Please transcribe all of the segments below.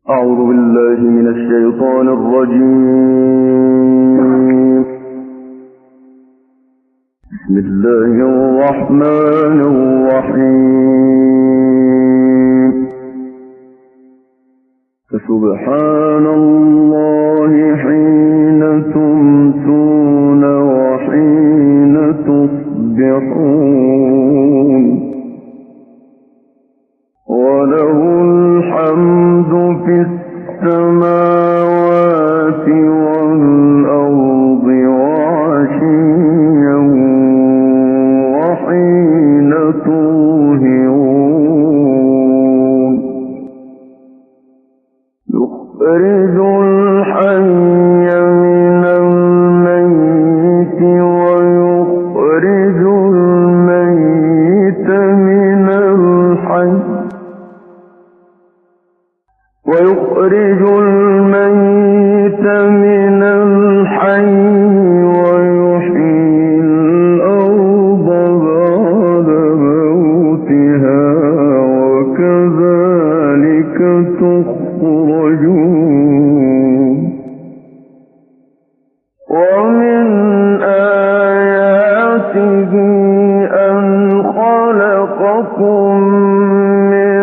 أعوذ بالله من الشيطان الرجيم. بسم الله الرحمن الرحيم. فسبحان الله حين تمسون وحين تصبحون وله الحمد في السماوات والأرض وعشيا وحين تظهرون يخرج الحي من الميت ويخرج الميت من الحي ويخرج الميت من الحي ويحيي الأرض بعد موتها وكذلك تخرجون ومن آياته أن خلقكم من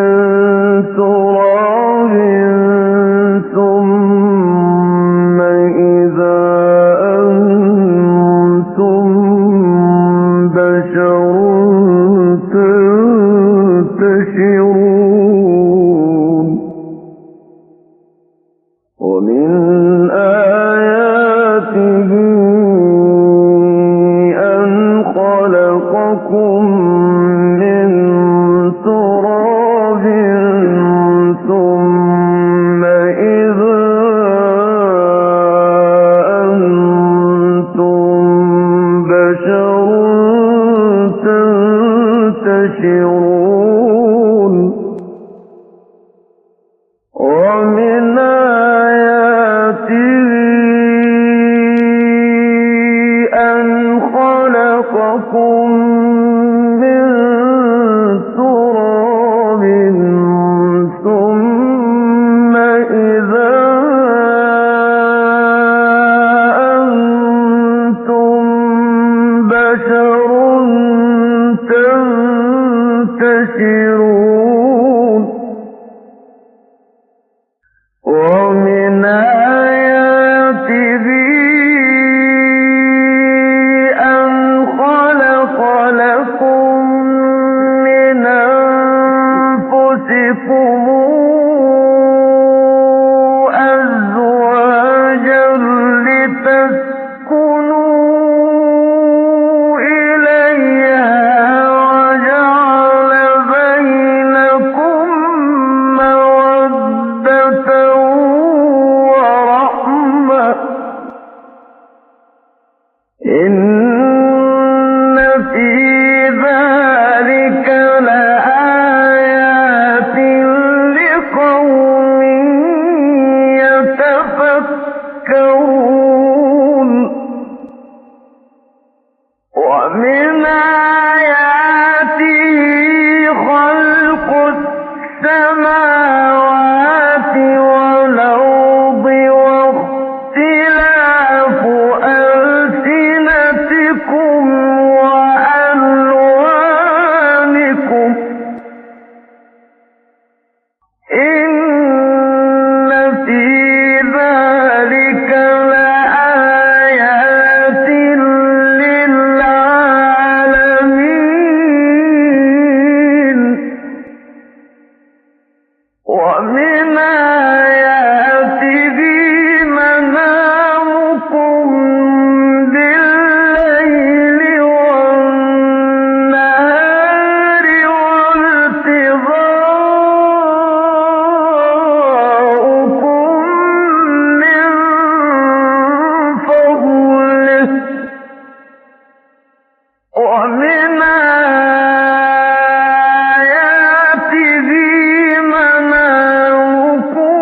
تراب ثم إذا أنتم بشر تنتشرون ومن آياته أن خلقكم من تراب ثم إذا أنتم بشر تنتشرون ومن آياته أن خلقكم من تراب ثم إذا أنتم بشر تنتشرون ومن آياته أن خلق لكم من أنفسكم أزواجا لتسكنوا إليها وجعل بينكم مودة ورحمة إن في ذلك لآيات لقوم يتفكرون ومن آياته خلق السماوات والأرض واختلاف ألسنتكم وألوانكم إن في ذلك لآيات للعالمين ومن آياته منامكم بالليل والنهار وابتغاؤكم من فضله ومن آياته منامكم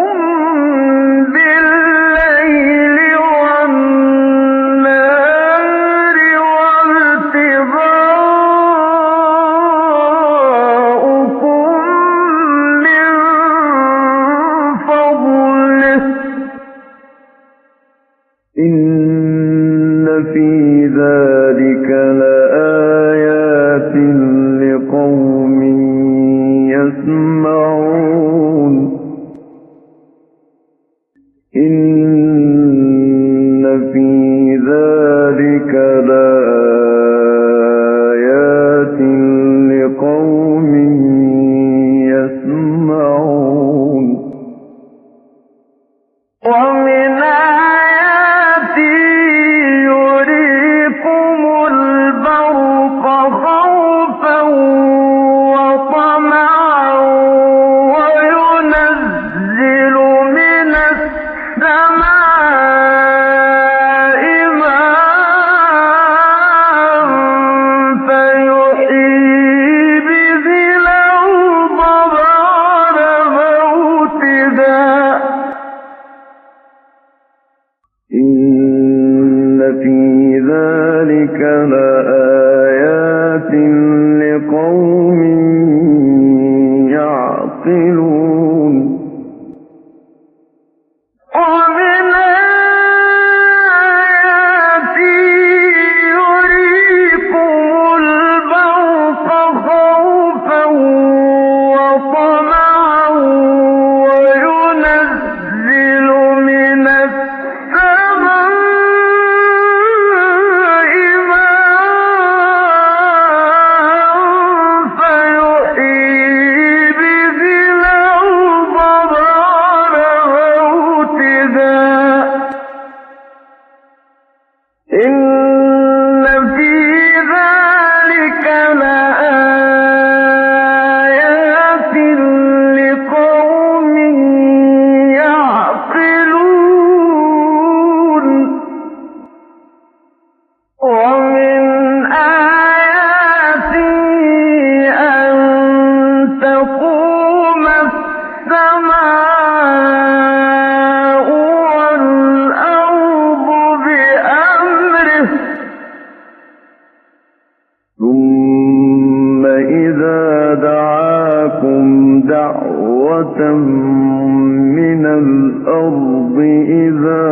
والأرض إذا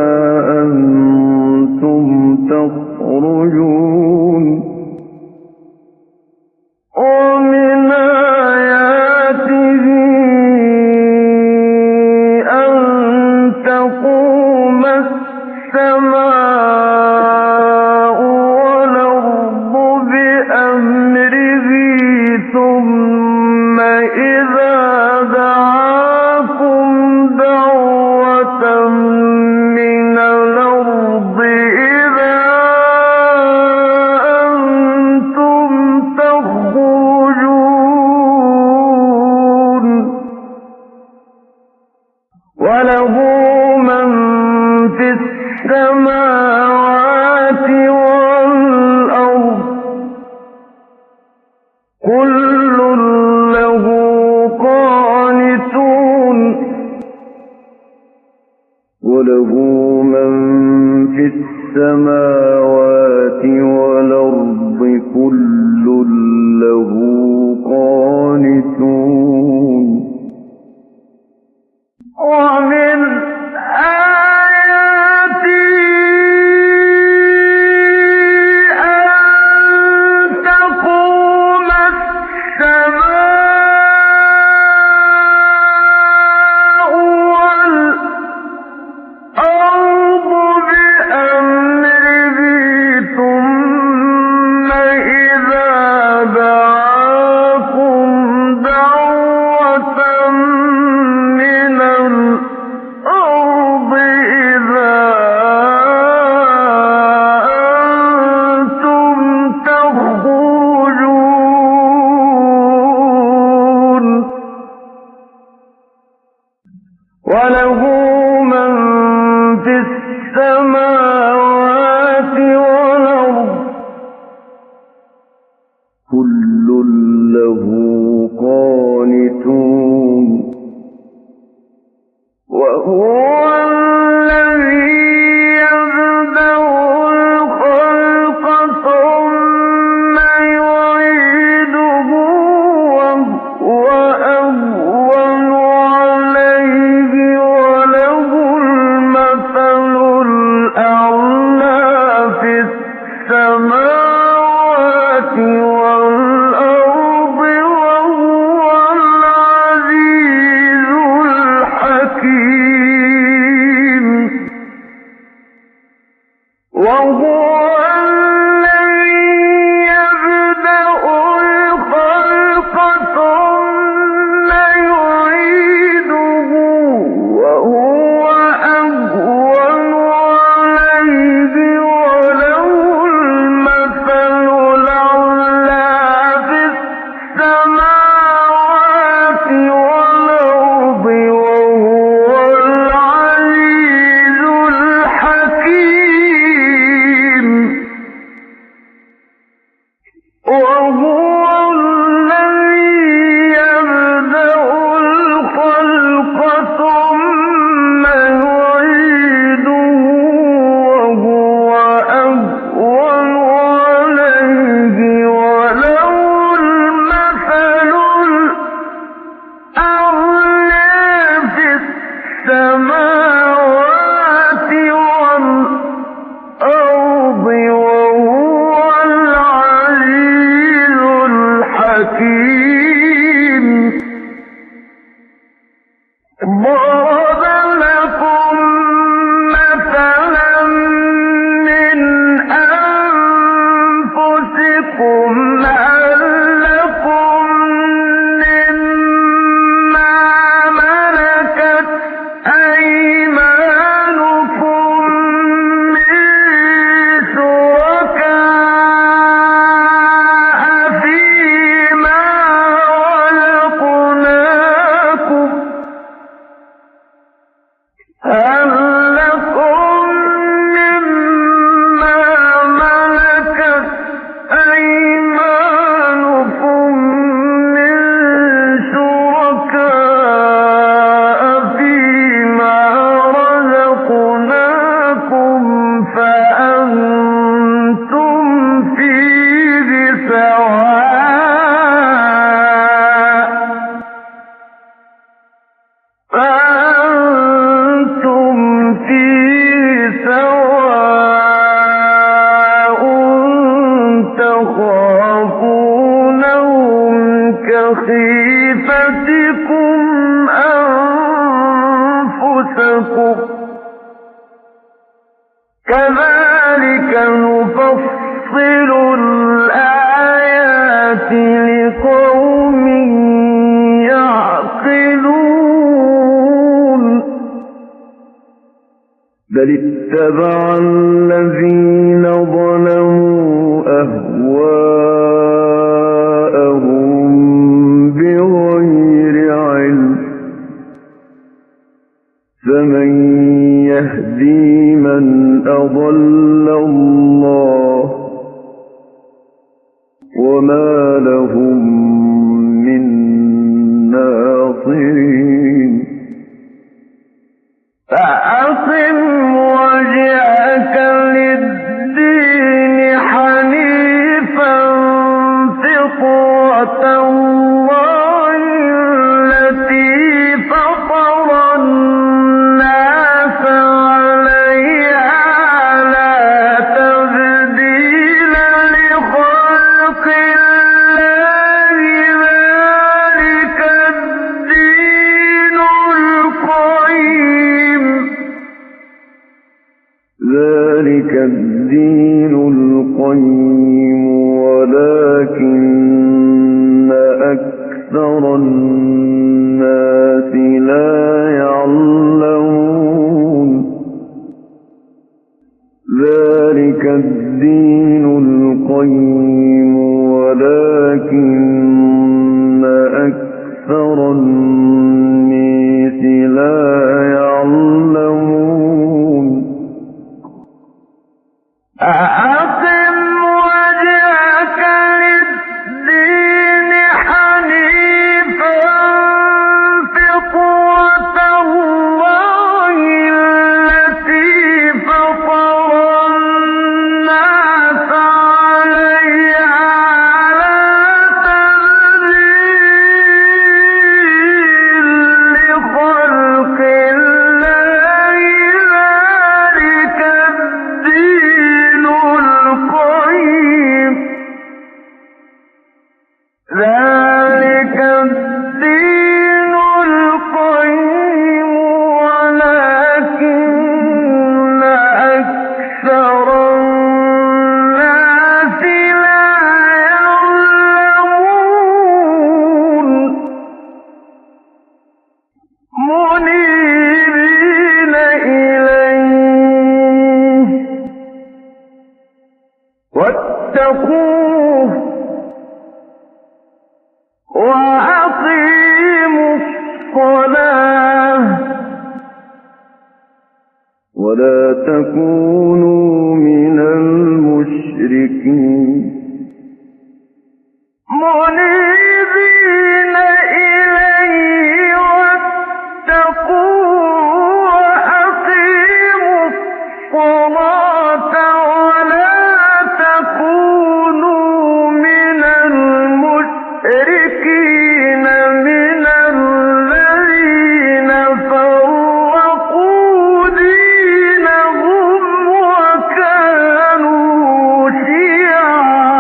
أنتم تخرجون ومن آياته أن تقوم السماء والأرض بأمره ثم إذا دعاكم دعوة من الأرض إذا أنتم تخرجون وله من في السماوات والأرض كل له قانتون وله من في السماوات والأرض كل له قانتون ومن آياته أن تقوم السماء والأرض بأمره ثم إذا دعاكم دعوة من الأرض إذا أنتم تخرجون وله من في السماوات والأرض كل له قانتون وهو الذي يبدأ الخلق ثم يعيده وهو أهون عليه وله المثل الأعلى في السماوات والأرض وهو العزيز الحكيم وهو الذي يبدأ الخلق ثم يعيده وهو أهون عليه وله المثل الأعلى في السماوات والأرض وهو العزيز الحكيم وهو الذي يبدأ الخلق ثم يعيده وهو أهون عليه وله المثل الأعلى في السماوات والأرض وهو العزيز الحكيم ضرب لكم مثلا من أنفسكم هل لكم مما ملكت أيمانكم من شركاء فيما رزقناكم هل لكم مما ملكت أيمانكم من شركاء فيما رزقناكم فأنتم فيه سواء فأنتم أنفسكم كذلك نفصل الآيات لقوم يعقلون بل اتبع الذين ظلموا أهواءهم بغير علم فمن يهدي من أضل الله وما لهم من ناصرين فأقم وجهك للدين حنيفا فطرة الله التي فطر الناس عليها لا تبديل لخلق الله ذلك الدين القيم ولكن أكثر الناس لا يعلمون ذلك الدين القيم ولكن أكثر الناس لا يعلمون أقم وجهك للدين حنيفا فطرة الله التي فطر الناس عليها لا تبديل لخلق الله ذلك الدين القيم ذلك الدين القيم ولكن أكثر الناس لا يعلمون منيبين إليه واتقوه وأقيموا الصلاة ولا تكونوا من المشركين منيبين إليه واتقوه وأقيموا الصلاة ولا تكونوا من المشركين من الذين فرقوا دينهم وكانوا شيعا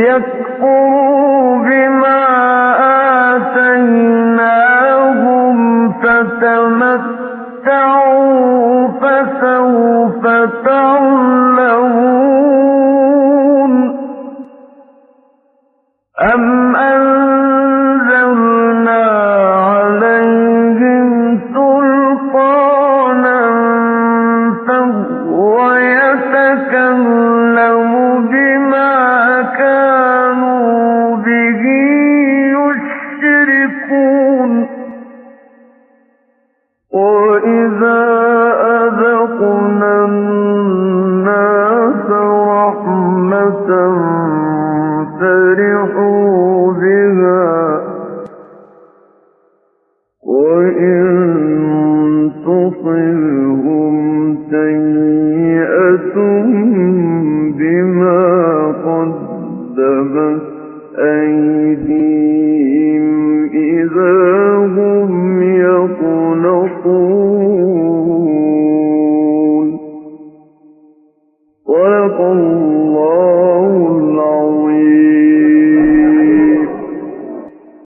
ليكفروا بما آتيناهم فتمتعوا فسوف تعلمون أم أنزلنا عليهم سلطانا فهو يتكلم بما كانوا به يشركون وإذا أذقنا الناس رحمة فرحوا بها وإن تصبهم سيئة بما قدمت أيديهم إذا هم يقنطون.